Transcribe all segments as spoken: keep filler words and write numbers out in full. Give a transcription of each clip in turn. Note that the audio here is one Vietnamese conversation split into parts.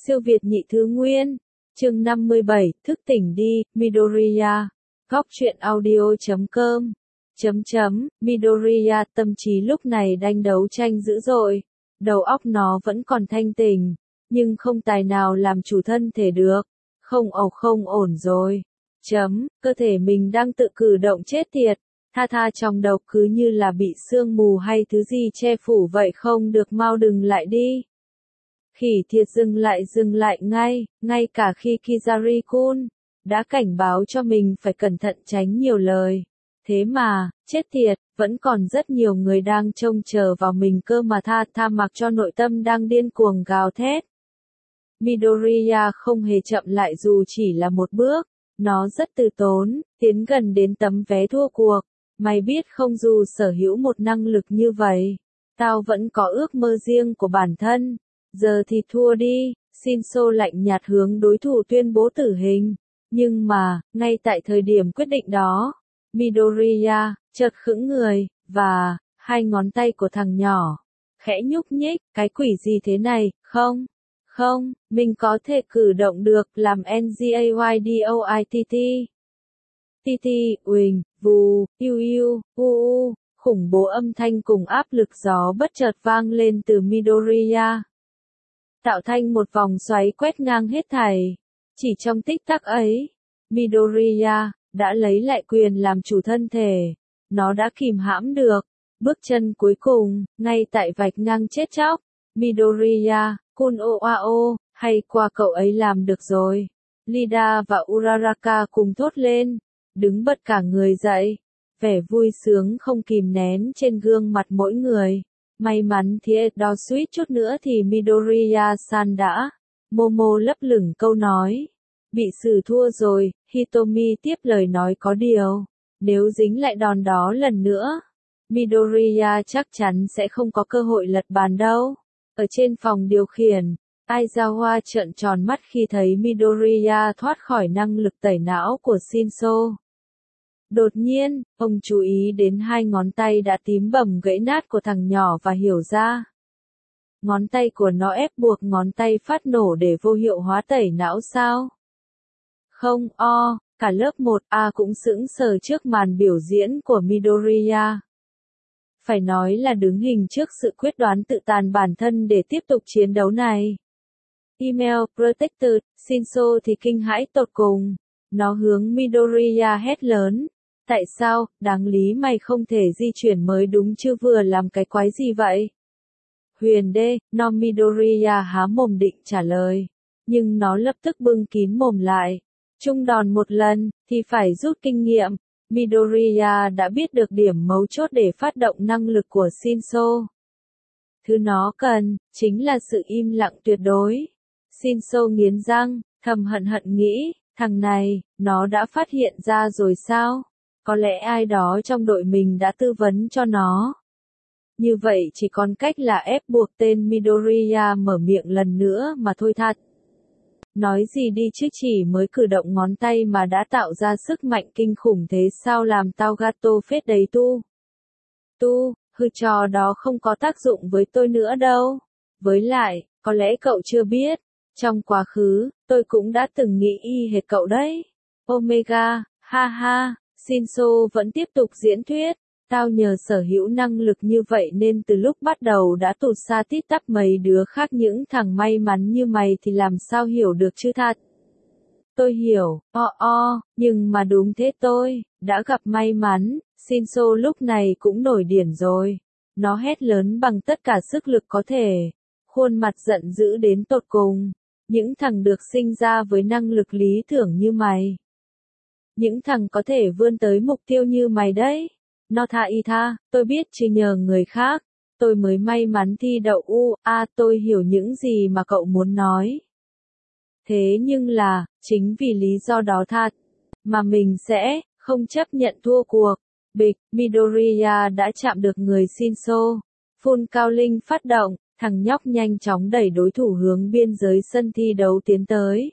Siêu Việt nhị thứ nguyên. Chương năm mươi bảy, thức tỉnh đi, Midoriya. Góc truyện audio chấm com. Chấm chấm, Midoriya tâm trí lúc này đang đấu tranh dữ dội. Đầu óc nó vẫn còn thanh tỉnh, nhưng không tài nào làm chủ thân thể được. Không ẩu không ổn rồi. Chấm, cơ thể mình đang tự cử động chết tiệt. Tha tha trong đầu cứ như là bị sương mù hay thứ gì che phủ vậy, không được, mau đừng lại đi. Khỉ thiệt, dừng lại dừng lại ngay, ngay cả khi Kizari-kun đã cảnh báo cho mình phải cẩn thận tránh nhiều lời. Thế mà, chết tiệt, vẫn còn rất nhiều người đang trông chờ vào mình cơ mà, tha tha mặc cho nội tâm đang điên cuồng gào thét. Midoriya không hề chậm lại dù chỉ là một bước, nó rất từ tốn, tiến gần đến tấm vé thua cuộc. Mày biết không, dù sở hữu một năng lực như vậy, tao vẫn có ước mơ riêng của bản thân. Giờ thì thua đi, Shinso lạnh nhạt hướng đối thủ tuyên bố tử hình. Nhưng mà, ngay tại thời điểm quyết định đó, Midoriya chợt khựng người, và hai ngón tay của thằng nhỏ khẽ nhúc nhích. Cái quỷ gì thế này? Không, không, mình có thể cử động được, làm N G A Y D O I T T. T T, uỳnh, vù, iu iu, u u, khủng bố âm thanh cùng áp lực gió bất chợt vang lên từ Midoriya, tạo thành một vòng xoáy quét ngang hết thảy. Chỉ trong tích tắc ấy, Midoriya đã lấy lại quyền làm chủ thân thể. Nó đã kìm hãm được bước chân cuối cùng, ngay tại vạch ngang chết chóc. Midoriya, kun o a o, hay qua cậu ấy làm được rồi. Lida và Uraraka cùng thốt lên, đứng bật cả người dậy. Vẻ vui sướng không kìm nén trên gương mặt mỗi người. May mắn thiệt đó, suýt chút nữa thì Midoriya-san đã. Momo lấp lửng câu nói. Bị xử thua rồi, Hitomi tiếp lời nói có điều. Nếu dính lại đòn đó lần nữa, Midoriya chắc chắn sẽ không có cơ hội lật bàn đâu. Ở trên phòng điều khiển, Aizawa trợn tròn mắt khi thấy Midoriya thoát khỏi năng lực tẩy não của Shinso. Đột nhiên, ông chú ý đến hai ngón tay đã tím bầm gãy nát của thằng nhỏ và hiểu ra. Ngón tay của nó ép buộc ngón tay phát nổ để vô hiệu hóa tẩy não sao? Không, o, cả lớp một A cũng sững sờ trước màn biểu diễn của Midoriya. Phải nói là đứng hình trước sự quyết đoán tự tàn bản thân để tiếp tục chiến đấu này. Email Protected, Shinso thì kinh hãi tột cùng. Nó hướng Midoriya hét lớn. Tại sao, đáng lý mày không thể di chuyển mới đúng chứ, vừa làm cái quái gì vậy? Huyền đê, no Midoriya há mồm định trả lời. Nhưng nó lập tức bưng kín mồm lại. Chung đòn một lần, thì phải rút kinh nghiệm. Midoriya đã biết được điểm mấu chốt để phát động năng lực của Shinso. Thứ nó cần, chính là sự im lặng tuyệt đối. Shinso nghiến răng, thầm hận hận nghĩ, thằng này, nó đã phát hiện ra rồi sao? Có lẽ ai đó trong đội mình đã tư vấn cho nó. Như vậy chỉ còn cách là ép buộc tên Midoriya mở miệng lần nữa mà thôi thật. Nói gì đi chứ, chỉ mới cử động ngón tay mà đã tạo ra sức mạnh kinh khủng thế sao, làm tao gato phết đấy tu. Tu, hư trò đó không có tác dụng với tôi nữa đâu. Với lại, có lẽ cậu chưa biết, trong quá khứ, tôi cũng đã từng nghĩ y hệt cậu đấy. Omega, ha ha. Shinso vẫn tiếp tục diễn thuyết, tao nhờ sở hữu năng lực như vậy nên từ lúc bắt đầu đã tụt xa tít tắp mấy đứa khác, những thằng may mắn như mày thì làm sao hiểu được chứ thật. Tôi hiểu, o o, nhưng mà đúng thế, tôi đã gặp may mắn. Shinso lúc này cũng nổi điển rồi. Nó hét lớn bằng tất cả sức lực có thể, khuôn mặt giận dữ đến tột cùng. Những thằng được sinh ra với năng lực lý tưởng như mày, những thằng có thể vươn tới mục tiêu như mày đấy. Nó tha y tha, tôi biết chứ nhờ người khác, tôi mới may mắn thi đậu u, a, tôi hiểu những gì mà cậu muốn nói. Thế nhưng là, chính vì lý do đó tha, mà mình sẽ không chấp nhận thua cuộc. Bịch, Midoriya đã chạm được người Shinso. Phun cao linh phát động, thằng nhóc nhanh chóng đẩy đối thủ hướng biên giới sân thi đấu tiến tới.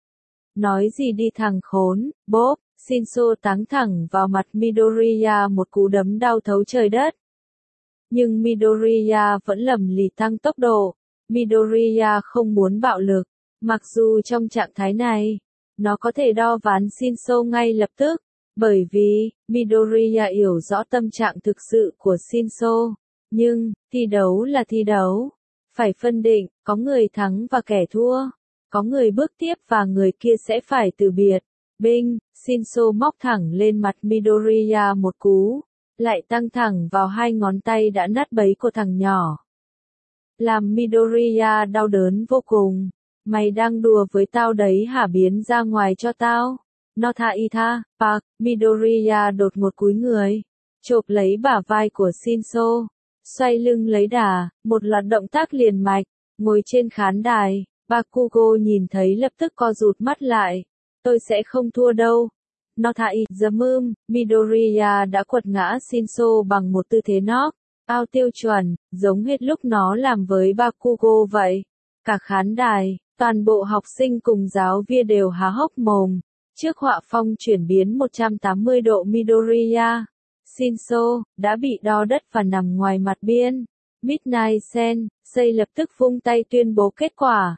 Nói gì đi thằng khốn, bốp. Shinso táng thẳng vào mặt Midoriya một cú đấm đau thấu trời đất. Nhưng Midoriya vẫn lầm lì tăng tốc độ. Midoriya không muốn bạo lực, Mặc dù trong trạng thái này, nó có thể đo ván Shinso ngay lập tức, bởi vì Midoriya hiểu rõ tâm trạng thực sự của Shinso. Nhưng, thi đấu là thi đấu. Phải phân định, có người thắng và kẻ thua. Có người bước tiếp và người kia sẽ phải từ biệt. Binh, Shinso móc thẳng lên mặt Midoriya một cú, lại tăng thẳng vào hai ngón tay đã nát bấy của thằng nhỏ. Làm Midoriya đau đớn vô cùng. Mày đang đùa với tao đấy hả, biến ra ngoài cho tao. No tha y tha, Park, Midoriya đột ngột cúi người, chộp lấy bả vai của Shinso, xoay lưng lấy đà, một loạt động tác liền mạch, ngồi trên khán đài, Bakugo nhìn thấy lập tức co rụt mắt lại. Tôi sẽ không thua đâu. No tha y, giấm ưm, Midoriya đã quật ngã Shinso bằng một tư thế knock out tiêu chuẩn, giống hết lúc nó làm với Bakugo vậy. Cả khán đài, toàn bộ học sinh cùng giáo viên đều há hốc mồm. Trước họa phong chuyển biến một trăm tám mươi độ Midoriya, Shinso đã bị đo đất và nằm ngoài mặt biên. Midnight Sensei lập tức vung tay tuyên bố kết quả.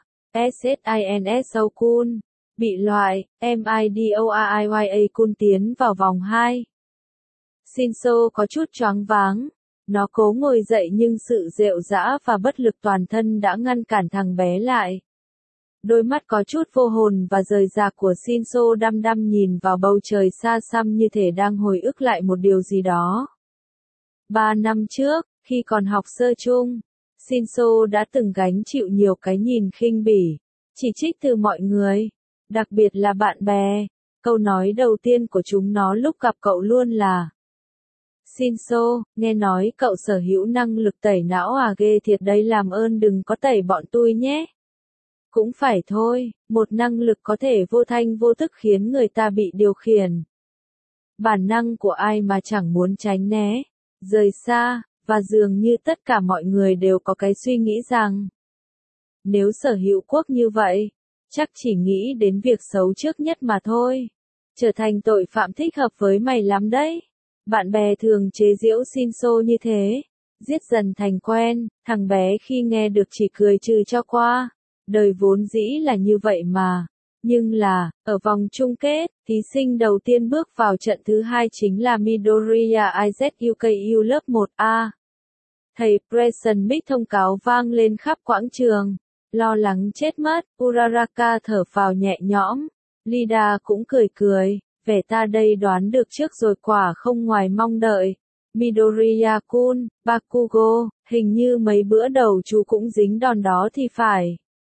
Shinso-kun bị loại, Midoriya-kun tiến vào vòng hai. Shinso có chút choáng váng. Nó cố ngồi dậy nhưng sự rệu rã và bất lực toàn thân đã ngăn cản thằng bé lại. Đôi mắt có chút vô hồn và rời rạc của Shinso đăm đăm nhìn vào bầu trời xa xăm như thể đang hồi ức lại một điều gì đó. Ba năm trước, khi còn học sơ chung, Shinso đã từng gánh chịu nhiều cái nhìn khinh bỉ, chỉ trích từ mọi người, đặc biệt là bạn bè. Câu nói đầu tiên của chúng nó lúc gặp cậu luôn là: Shinso, nghe nói cậu sở hữu năng lực tẩy não à, ghê thiệt đấy, làm ơn đừng có tẩy bọn tôi nhé. Cũng phải thôi, một năng lực có thể vô thanh vô thức khiến người ta bị điều khiển. Bản năng của ai mà chẳng muốn tránh né, rời xa, và dường như tất cả mọi người đều có cái suy nghĩ rằng, nếu sở hữu quốc như vậy, chắc chỉ nghĩ đến việc xấu trước nhất mà thôi. Trở thành tội phạm thích hợp với mày lắm đấy. Bạn bè thường chế giễu Shinso như thế. Giết dần thành quen, thằng bé khi nghe được chỉ cười trừ cho qua. Đời vốn dĩ là như vậy mà. Nhưng là, ở vòng chung kết, thí sinh đầu tiên bước vào trận thứ hai chính là Midoriya Izuku lớp một A. Thầy Preston Mick thông cáo vang lên khắp quảng trường. Lo lắng chết mất, Uraraka thở phào nhẹ nhõm. Lida cũng cười cười, vẻ ta đây đoán được trước rồi, quả không ngoài mong đợi. Midoriya-kun, Bakugo, hình như mấy bữa đầu chú cũng dính đòn đó thì phải.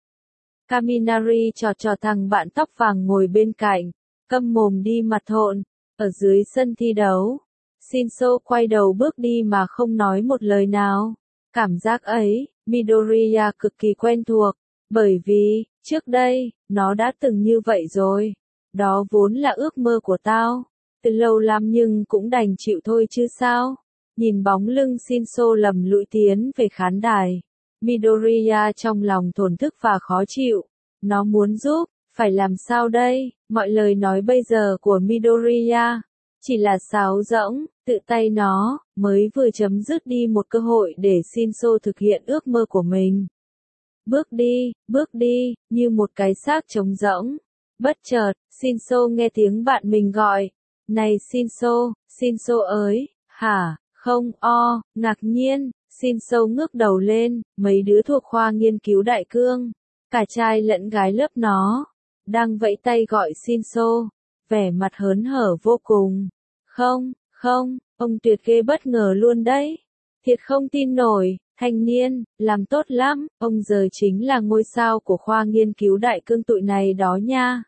Kaminari trò trò thằng bạn tóc vàng ngồi bên cạnh, câm mồm đi mặt thộn. Ở dưới sân thi đấu, Shinso quay đầu bước đi mà không nói một lời nào. Cảm giác ấy, Midoriya cực kỳ quen thuộc, bởi vì, trước đây, nó đã từng như vậy rồi. Đó vốn là ước mơ của tao. Từ lâu lắm nhưng cũng đành chịu thôi chứ sao. Nhìn bóng lưng Shinso lầm lũi tiến về khán đài. Midoriya trong lòng thổn thức và khó chịu. Nó muốn giúp, phải làm sao đây? Mọi lời nói bây giờ của Midoriya chỉ là sáo rỗng, tự tay nó mới vừa chấm dứt đi một cơ hội để Shinso thực hiện ước mơ của mình. Bước đi, bước đi, như một cái xác trống rỗng. Bất chợt, Shinso nghe tiếng bạn mình gọi. Này Shinso, Shinso ơi, hả, không, o, ngạc nhiên, Shinso ngước đầu lên, mấy đứa thuộc khoa nghiên cứu đại cương, cả trai lẫn gái lớp nó, đang vẫy tay gọi Shinso, vẻ mặt hớn hở vô cùng. Không, không, ông tuyệt ghê bất ngờ luôn đấy. Thiệt không tin nổi, thanh niên, làm tốt lắm, ông giờ chính là ngôi sao của khoa nghiên cứu đại cương tụi này đó nha.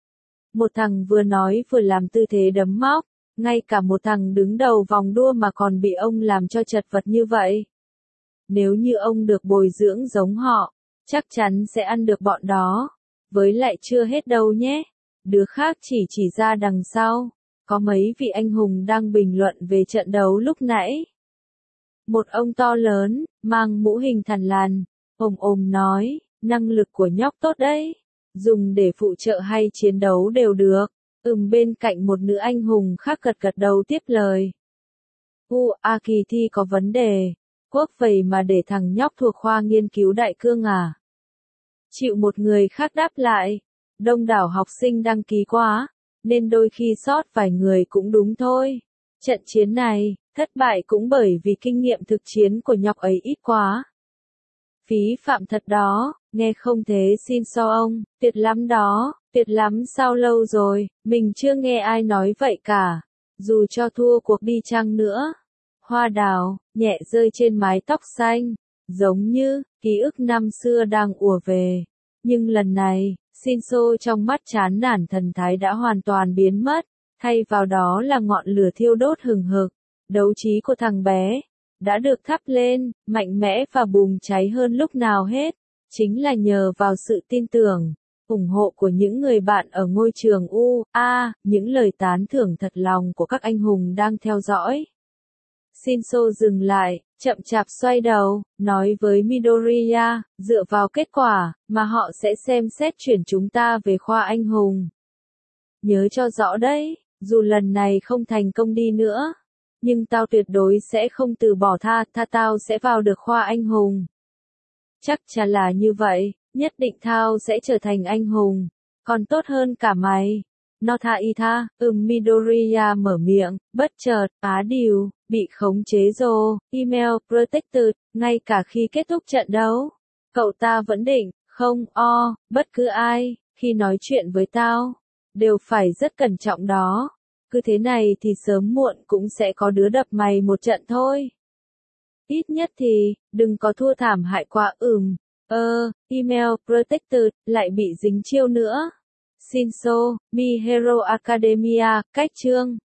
Một thằng vừa nói vừa làm tư thế đấm móc, ngay cả một thằng đứng đầu vòng đua mà còn bị ông làm cho chật vật như vậy. Nếu như ông được bồi dưỡng giống họ, chắc chắn sẽ ăn được bọn đó. Với lại chưa hết đâu nhé. Đứa khác chỉ chỉ ra đằng sau. Có mấy vị anh hùng đang bình luận về trận đấu lúc nãy. Một ông to lớn, mang mũ hình thằn lằn, ồm ồm nói, năng lực của nhóc tốt đấy. Dùng để phụ trợ hay chiến đấu đều được. Ừm, bên cạnh một nữ anh hùng khác gật gật đầu tiếp lời. U, a kỳ thi có vấn đề. Quốc vậy mà để thằng nhóc thuộc khoa nghiên cứu đại cương à? Chịu một người khác đáp lại. Đông đảo học sinh đăng ký quá, nên đôi khi sót vài người cũng đúng thôi. Trận chiến này, thất bại cũng bởi vì kinh nghiệm thực chiến của nhóc ấy ít quá. Phí phạm thật đó, nghe không thế xin so ông, tuyệt lắm đó, tuyệt lắm sao lâu rồi, mình chưa nghe ai nói vậy cả, dù cho thua cuộc đi chăng nữa. Hoa đào, nhẹ rơi trên mái tóc xanh, giống như, ký ức năm xưa đang ùa về. Nhưng lần này, Shinso trong mắt chán nản thần thái đã hoàn toàn biến mất, thay vào đó là ngọn lửa thiêu đốt hừng hực. Đấu trí của thằng bé đã được thắp lên, mạnh mẽ và bùng cháy hơn lúc nào hết, chính là nhờ vào sự tin tưởng, ủng hộ của những người bạn ở ngôi trường U A, những lời tán thưởng thật lòng của các anh hùng đang theo dõi. Shinso dừng lại, chậm chạp xoay đầu, nói với Midoriya, dựa vào kết quả mà họ sẽ xem xét chuyển chúng ta về khoa anh hùng. Nhớ cho rõ đấy, dù lần này không thành công đi nữa, nhưng tao tuyệt đối sẽ không từ bỏ tha, tha tao sẽ vào được khoa anh hùng. Chắc chắn là như vậy, nhất định tao sẽ trở thành anh hùng, còn tốt hơn cả mày. Nó tha y tha, ừm Midoriya mở miệng, bất chợt, á điều, bị khống chế rồi, email, protected, ngay cả khi kết thúc trận đấu. Cậu ta vẫn định, không, o, bất cứ ai, khi nói chuyện với tao, đều phải rất cẩn trọng đó. Cứ thế này thì sớm muộn cũng sẽ có đứa đập mày một trận thôi. Ít nhất thì, đừng có thua thảm hại quá ừm, ơ, email, protected, lại bị dính chiêu nữa. Shinso, Mi Hero Academia, cách chương.